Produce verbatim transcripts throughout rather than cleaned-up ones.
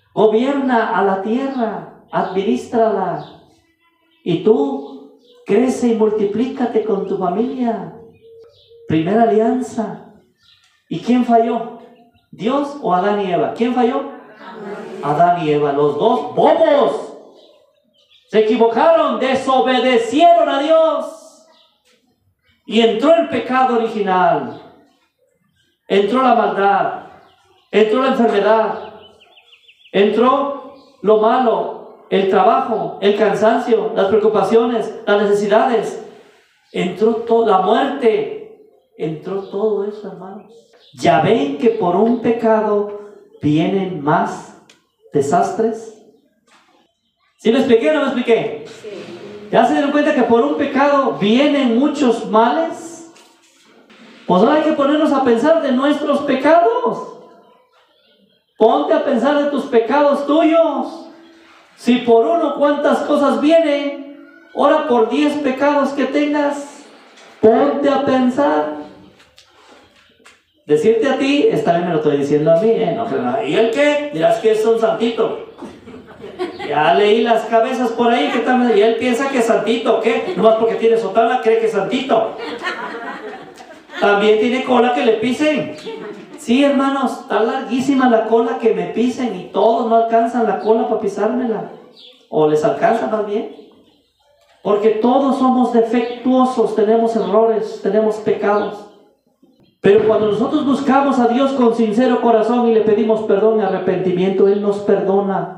Gobierna a la tierra, adminístrala. Y tú crece y multiplícate con tu familia. Primera alianza. ¿Y quién falló? ¿Dios o Adán y Eva? ¿Quién falló? Adán y Eva, los dos bobos. Se equivocaron, desobedecieron a Dios. Y entró el pecado original. Entró la maldad. Entró la enfermedad. Entró lo malo, el trabajo, el cansancio, las preocupaciones, las necesidades. Entró toda la muerte. Entró todo eso, hermanos. Ya ven que por un pecado vienen más desastres. ¿Sí me expliqué o no me expliqué? Sí. ¿Ya se dieron cuenta que por un pecado vienen muchos males? Pues ahora hay que ponernos a pensar de nuestros pecados. Ponte a pensar de tus pecados tuyos. Si por uno cuántas cosas vienen, ahora por diez pecados que tengas, ponte a pensar. Decirte a ti, esta vez me lo estoy diciendo a mí, ¿eh? No, no. ¿Y el qué? Dirás que es un santito. Ya leí las cabezas por ahí que también, y él piensa que es santito, ¿qué? Nomás porque tiene sotana cree que es santito. También tiene cola que le pisen. Sí, hermanos, está larguísima la cola que me pisen y todos no alcanzan la cola para pisármela. O les alcanza más bien. Porque todos somos defectuosos, tenemos errores, tenemos pecados. Pero cuando nosotros buscamos a Dios con sincero corazón y le pedimos perdón y arrepentimiento, Él nos perdona.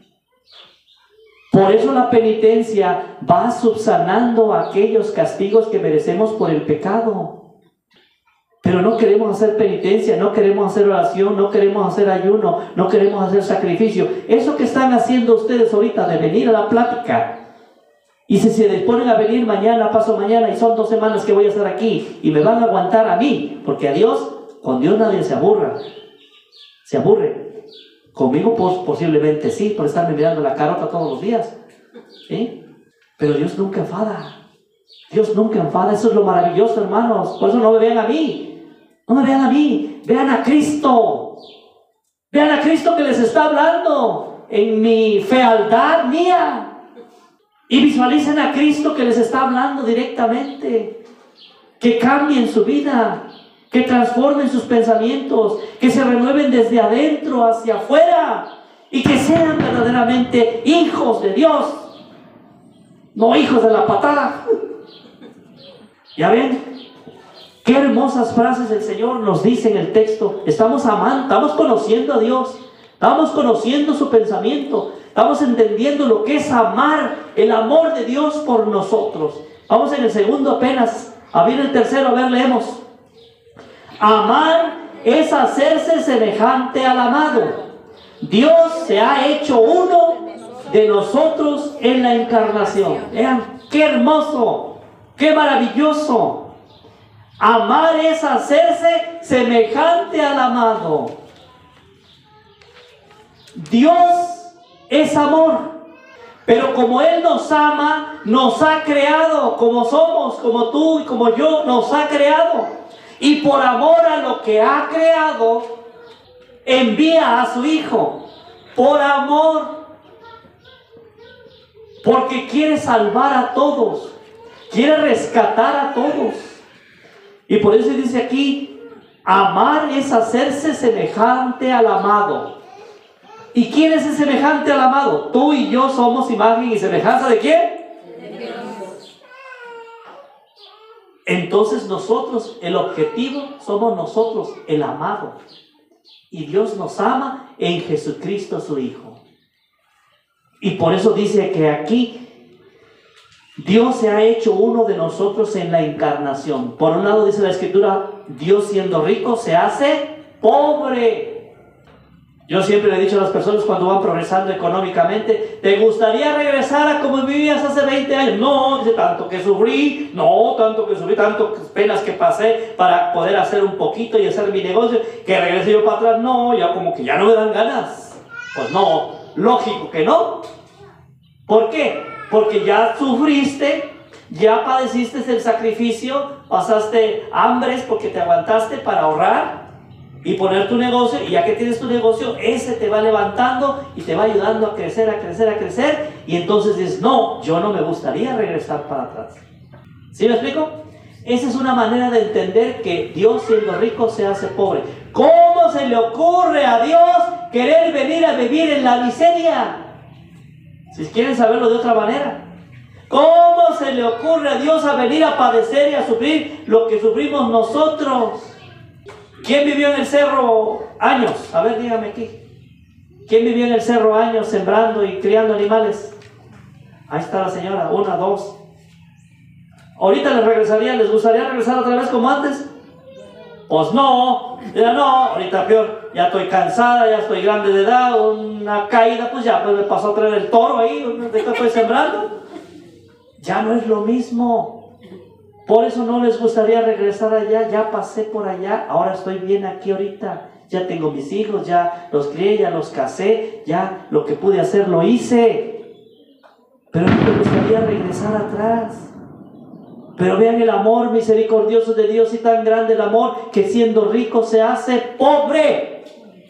Por eso la penitencia va subsanando aquellos castigos que merecemos por el pecado. Pero no queremos hacer penitencia, no queremos hacer oración, no queremos hacer ayuno, no queremos hacer sacrificio. Eso que están haciendo ustedes ahorita de venir a la plática, y si se disponen a venir mañana, paso mañana, y son dos semanas que voy a estar aquí, y me van a aguantar a mí, porque a Dios, con Dios nadie se aburra, se aburre. Conmigo pues, posiblemente sí, por estarme mirando la carota todos los días, ¿sí? Pero Dios nunca enfada, Dios nunca enfada, eso es lo maravilloso, hermanos. Por eso no me vean a mí, no me vean a mí, vean a Cristo, vean a Cristo que les está hablando en mi fealdad mía. Y visualicen a Cristo que les está hablando directamente. Que cambien su vida, que transformen sus pensamientos, que se renueven desde adentro hacia afuera y que sean verdaderamente hijos de Dios, no hijos de la patada. ¿Ya ven? Qué hermosas frases el Señor nos dice en el texto. Estamos amando, estamos conociendo a Dios, estamos conociendo su pensamiento. Estamos entendiendo lo que es amar, el amor de Dios por nosotros. Vamos en el segundo apenas. A ver el tercero, a ver, leemos. Amar es hacerse semejante al amado. Dios se ha hecho uno de nosotros en la encarnación. Vean, qué hermoso, qué maravilloso. Amar es hacerse semejante al amado. Dios es amor, pero como Él nos ama, nos ha creado como somos, como tú y como yo, nos ha creado, y por amor a lo que ha creado envía a su Hijo, por amor, porque quiere salvar a todos, quiere rescatar a todos. Y por eso dice aquí, amar es hacerse semejante al amado. ¿Y quién es el semejante al amado? Tú y yo somos imagen y semejanza ¿de quién? De Dios. Entonces nosotros, el objetivo somos nosotros, el amado. Y Dios nos ama en Jesucristo su Hijo. Y por eso dice que aquí Dios se ha hecho uno de nosotros en la encarnación. Por un lado dice la Escritura, Dios siendo rico se hace pobre. Yo siempre le he dicho a las personas cuando van progresando económicamente, ¿te gustaría regresar a como vivías hace veinte años? No, dice, tanto que sufrí, no, tanto que sufrí, tanto penas que pasé para poder hacer un poquito y hacer mi negocio, que regrese yo para atrás, no, ya como que ya no me dan ganas. Pues no, lógico que no. ¿Por qué? Porque ya sufriste, ya padeciste el sacrificio, pasaste hambres porque te aguantaste para ahorrar, y poner tu negocio, y ya que tienes tu negocio, ese te va levantando y te va ayudando a crecer, a crecer, a crecer, y entonces dices, no, yo no me gustaría regresar para atrás. ¿Sí me explico? Esa es una manera de entender que Dios, siendo rico, se hace pobre. ¿Cómo se le ocurre a Dios querer venir a vivir en la miseria? Si quieren saberlo de otra manera. ¿Cómo se le ocurre a Dios a venir a padecer y a sufrir lo que sufrimos nosotros? ¿Quién vivió en el cerro años? A ver, dígame aquí. ¿Quién vivió en el cerro años sembrando y criando animales? Ahí está la señora, una, dos. ¿Ahorita les regresaría, les gustaría regresar otra vez como antes? Pues no, ya no, ahorita peor, ya estoy cansada, ya estoy grande de edad, una caída, pues ya pues me pasó a traer el toro ahí, ¿de qué estoy sembrando? Ya no es lo mismo. Por eso no les gustaría regresar allá, ya pasé por allá, ahora estoy bien aquí ahorita, ya tengo mis hijos, ya los crié, ya los casé, ya lo que pude hacer lo hice. Pero no les gustaría regresar atrás. Pero vean el amor misericordioso de Dios, y tan grande el amor que siendo rico se hace pobre.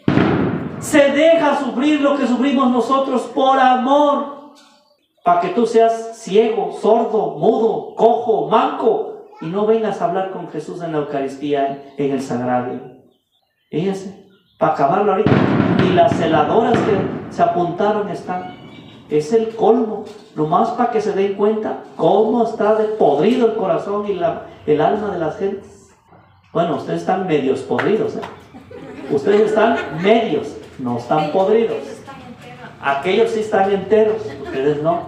Se deja sufrir lo que sufrimos nosotros por amor, para que tú seas ciego, sordo, mudo, cojo, manco, y no vengas a hablar con Jesús en la Eucaristía, en el sagrario. Fíjense, para acabarlo ahorita, ni las celadoras que se apuntaron están. Es el colmo, nomás para que se den cuenta cómo está de podrido el corazón y la, el alma de las gentes. Bueno, ustedes están medios podridos, ¿eh? Ustedes están medios, no están podridos. Aquellos sí están enteros, ustedes no.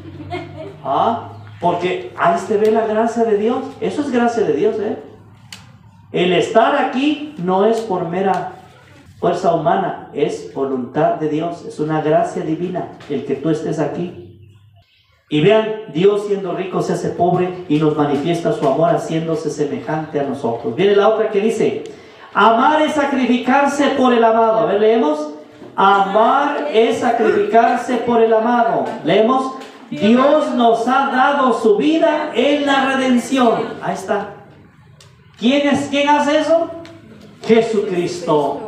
¿Ah? Porque ahí se ve la gracia de Dios. Eso es gracia de Dios, ¿eh? El estar aquí no es por mera fuerza humana, es voluntad de Dios, es una gracia divina el que tú estés aquí. Y vean, Dios siendo rico se hace pobre y nos manifiesta su amor haciéndose semejante a nosotros. Viene la otra que dice, amar es sacrificarse por el amado. A ver, leemos. Amar es sacrificarse por el amado. Leemos. Dios nos ha dado su vida en la redención. Ahí está. ¿Quién es, quién hace eso? Jesucristo.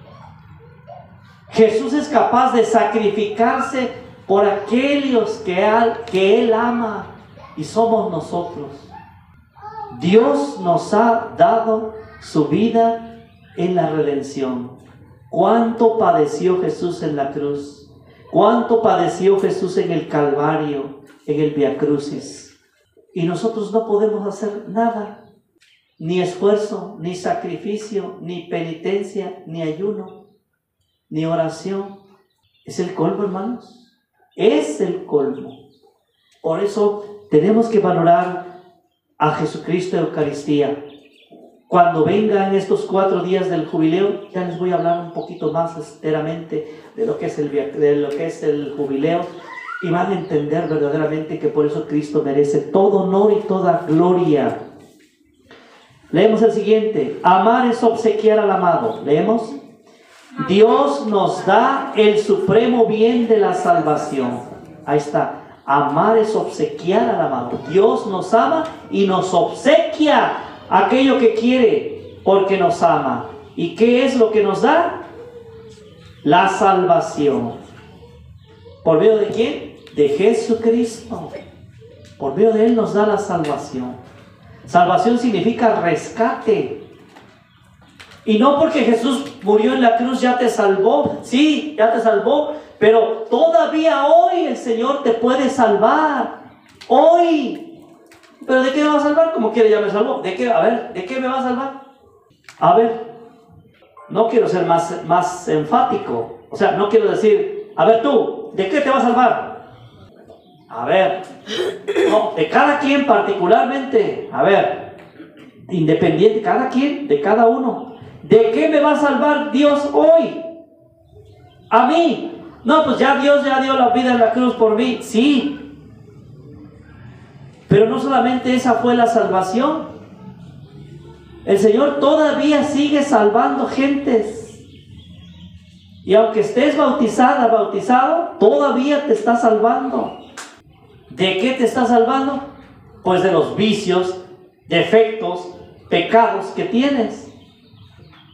Jesús es capaz de sacrificarse por aquellos que, al, que Él ama, y somos nosotros. Dios nos ha dado su vida en la redención. ¿Cuánto padeció Jesús en la cruz? ¿Cuánto padeció Jesús en el Calvario, en el Via Crucis? Y nosotros no podemos hacer nada, ni esfuerzo, ni sacrificio, ni penitencia, ni ayuno, ni oración. Es el colmo, hermanos. Es el colmo. Por eso tenemos que valorar a Jesucristo en Eucaristía. Cuando vengan estos cuatro días del jubileo, ya les voy a hablar un poquito más enteramente de lo que es el, de lo que es el jubileo, y van a entender verdaderamente que por eso Cristo merece todo honor y toda gloria. Leemos el siguiente. Amar es obsequiar al amado. Leemos. Dios nos da el supremo bien de la salvación. Ahí está. Amar es obsequiar al amado. Dios nos ama y nos obsequia aquello que quiere porque nos ama. ¿Y qué es lo que nos da? La salvación. ¿Por medio de quién? De Jesucristo. Por medio de Él nos da la salvación. Salvación significa rescate. Y no porque Jesús murió en la cruz ya te salvó. Sí, ya te salvó. Pero todavía hoy el Señor te puede salvar. Hoy. ¿Pero de qué me va a salvar? Como quiere ya me salvó. ¿De qué? A ver, ¿de qué me va a salvar? A ver. No quiero ser más, más enfático. O sea, no quiero decir, a ver tú, ¿de qué te va a salvar? A ver. No, de cada quien particularmente. A ver. Independiente, cada quien, de cada uno. ¿De qué me va a salvar Dios hoy? A mí. No, pues ya Dios ya dio la vida en la cruz por mí. Sí. Pero no solamente esa fue la salvación. El Señor todavía sigue salvando gentes. Y aunque estés bautizada, bautizado, todavía te está salvando. ¿De qué te está salvando? Pues de los vicios, defectos, pecados que tienes.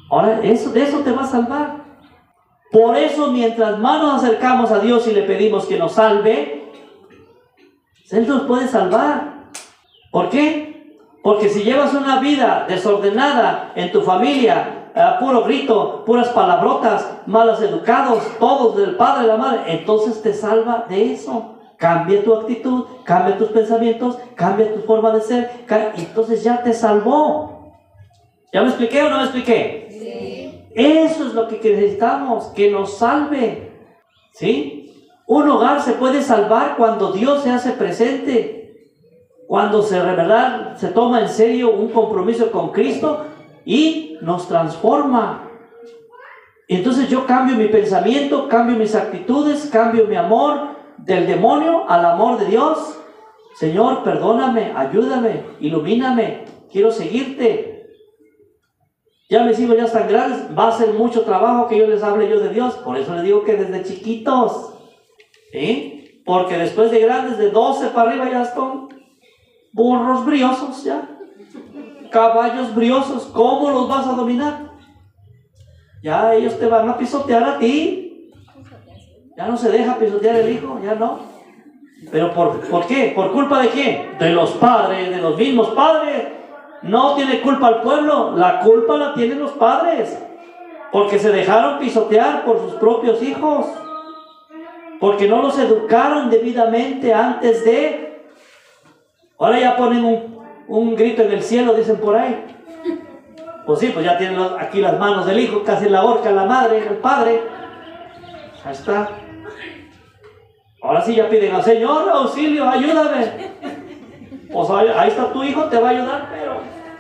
Ahora, eso, de eso te va a salvar. Por eso, mientras más nos acercamos a Dios y le pedimos que nos salve, Él nos puede salvar. ¿Por qué? Porque si llevas una vida desordenada en tu familia, eh, puro grito, puras palabrotas, malos educados, todos del padre y la madre, entonces te salva de eso. Cambia tu actitud, cambia tus pensamientos, cambia tu forma de ser, entonces ya te salvó. ¿Ya me expliqué o no me expliqué? Sí. Eso es lo que necesitamos, que nos salve. ¿Sí? Un hogar se puede salvar cuando Dios se hace presente, cuando se, de verdad, se toma en serio un compromiso con Cristo y nos transforma. Entonces yo cambio mi pensamiento, cambio mis actitudes, cambio mi amor del demonio al amor de Dios. Señor, perdóname, ayúdame, ilumíname, quiero seguirte. Ya mis hijos ya están grandes, va a ser mucho trabajo que yo les hable yo de Dios. Por eso les digo que desde chiquitos, ¿sí? Porque después de grandes, de doce para arriba, ya están burros briosos, ya caballos briosos. ¿Cómo los vas a dominar? Ya ellos te van a pisotear a ti. Ya no se deja pisotear el hijo, ya no. ¿Pero por, por qué? ¿Por culpa de quién? De los padres, de los mismos padres. No tiene culpa el pueblo, la culpa la tienen los padres, porque se dejaron pisotear por sus propios hijos, porque no los educaron debidamente antes de. Ahora ya ponen un, un grito en el cielo, dicen por ahí. Pues sí, pues ya tienen los, aquí las manos del hijo, casi la horca la madre, el padre. Ahí está. Ahora sí ya piden al Señor, auxilio, ayúdame. Pues ahí, ahí está tu hijo, te va a ayudar, pero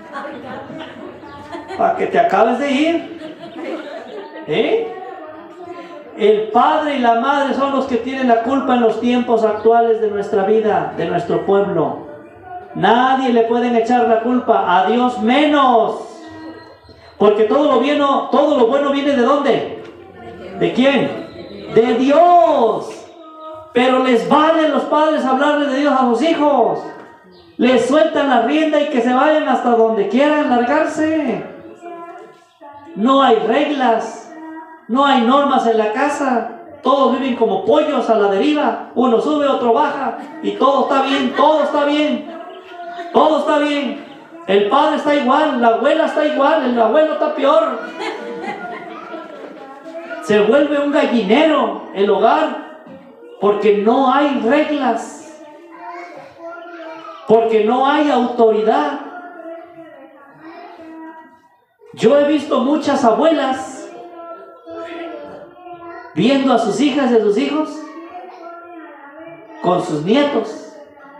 para que te acabes de ir. ¿Eh? El padre y la madre son los que tienen la culpa en los tiempos actuales de nuestra vida, de nuestro pueblo. Nadie le pueden echar la culpa, a Dios menos. Porque todo lo bueno, todo lo bueno viene ¿de dónde? ¿De quién? De Dios. Pero les vale los padres hablarle de Dios a sus hijos. Les sueltan la rienda y que se vayan hasta donde quieran largarse. No hay reglas, no hay normas en la casa. Todos viven como pollos a la deriva. Uno sube, otro baja y todo está bien, todo está bien. Todo está bien. El padre está igual, la abuela está igual, el abuelo está peor. Se vuelve un gallinero el hogar porque no hay reglas. Porque no hay autoridad. Yo he visto muchas abuelas viendo a sus hijas y a sus hijos con sus nietos.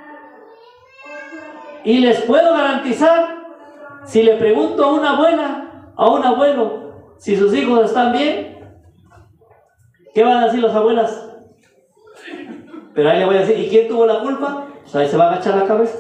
Y les puedo garantizar, si le pregunto a una abuela, a un abuelo, si sus hijos están bien, ¿qué van a decir las abuelas? Pero ahí le voy a decir, ¿y quién tuvo la culpa? Pues ahí se va a agachar la cabeza.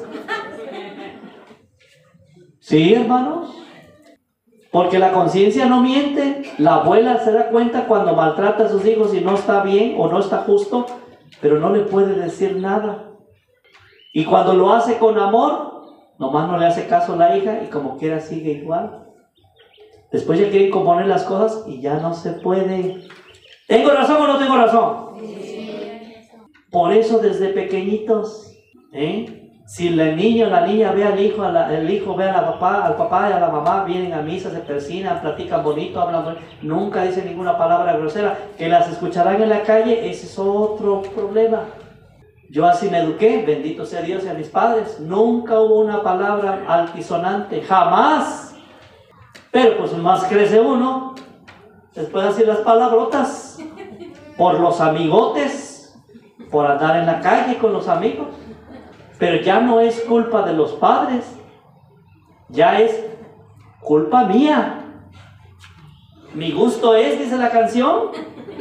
Sí, hermanos. Porque la conciencia no miente. La abuela se da cuenta cuando maltrata a sus hijos y no está bien o no está justo, pero no le puede decir nada. Y cuando lo hace con amor, nomás no le hace caso a la hija y como quiera sigue igual. Después ya quieren componer las cosas y ya no se puede. ¿Tengo razón o no tengo razón? Por eso desde pequeñitos, ¿eh? Si el niño o la niña ve al hijo, a la, el hijo ve a la papá, al papá y a la mamá, vienen a misa, se persinan, platican bonito, hablan bonito, nunca dicen ninguna palabra grosera, que las escucharán en la calle, ese es otro problema. Yo así me eduqué, bendito sea Dios y a mis padres, nunca hubo una palabra altisonante, jamás. Pero pues más crece uno, después de decir las palabrotas, por los amigotes, por andar en la calle con los amigos. Pero ya no es culpa de los padres, ya es culpa mía. Mi gusto es, dice la canción.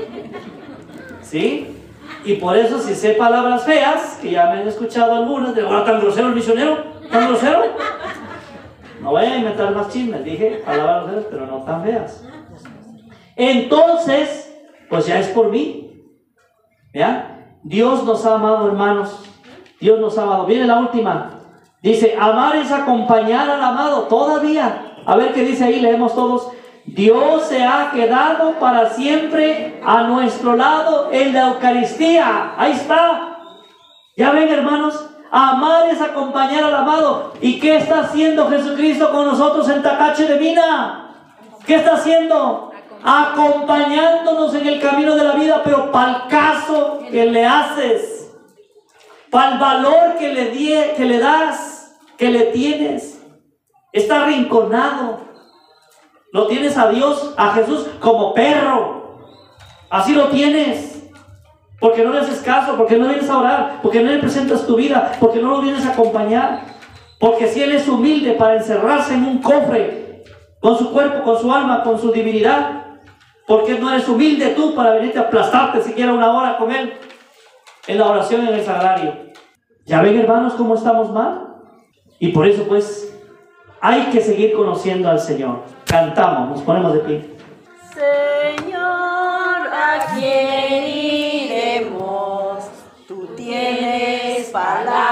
¿Sí? Y por eso si sé palabras feas, que ya me han escuchado algunas, de ahora tan grosero el misionero, tan grosero. No voy a inventar más chismes, dije palabras feas, pero no tan feas. Entonces, pues ya es por mí. ¿Ya? Dios nos ha amado, hermanos. Dios nos ha amado. Viene la última. Dice, amar es acompañar al amado. Todavía. A ver qué dice ahí, leemos todos. Dios se ha quedado para siempre a nuestro lado en la Eucaristía. Ahí está. Ya ven, hermanos, amar es acompañar al amado. ¿Y qué está haciendo Jesucristo con nosotros en Tacache de Mina? ¿Qué está haciendo? Acompañándonos en el camino de la vida, pero para el caso que le haces, para el valor que le, die, que le das, que le tienes. Está arrinconado. Lo tienes a Dios, a Jesús, como perro. Así lo tienes. Porque no le haces caso, porque no vienes a orar, porque no le presentas tu vida, porque no lo vienes a acompañar. Porque si Él es humilde para encerrarse en un cofre, con su cuerpo, con su alma, con su divinidad, porque no eres humilde tú para venirte a aplastarte siquiera una hora con Él en la oración en el sagrario. ¿Ya ven, hermanos, cómo estamos mal? Y por eso, pues, hay que seguir conociendo al Señor. Cantamos, nos ponemos de pie. Señor, ¿a quién iremos? Tú tienes palabras